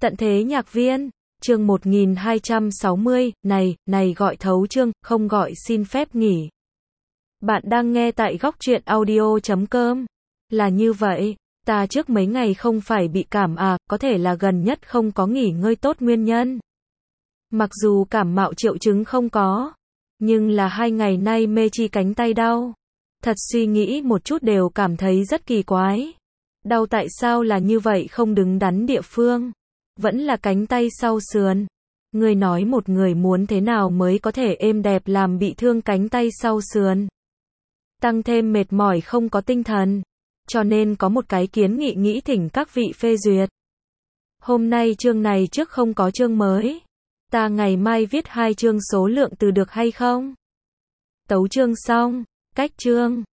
Tận thế nhạc viên, chương 1260, này gọi thấu chương, không gọi xin phép nghỉ. Bạn đang nghe tại góc truyện audio.com. Là như vậy, ta trước mấy ngày không phải bị cảm à, có thể là gần nhất không có nghỉ ngơi tốt nguyên nhân. Mặc dù cảm mạo triệu chứng không có, nhưng là 2 ngày nay mê chi cánh tay đau. Thật suy nghĩ một chút đều cảm thấy rất kỳ quái. Đau tại sao là như vậy không đứng đắn địa phương? Vẫn là cánh tay sau sườn. Người nói một người muốn thế nào mới có thể êm đẹp làm bị thương cánh tay sau sườn? Tăng thêm mệt mỏi không có tinh thần. Cho nên có một cái kiến nghị nghĩ thỉnh các vị phê duyệt. Hôm nay chương này trước không có chương mới. Ta ngày mai viết 2 chương số lượng từ được hay không? Tấu chương xong, cách chương.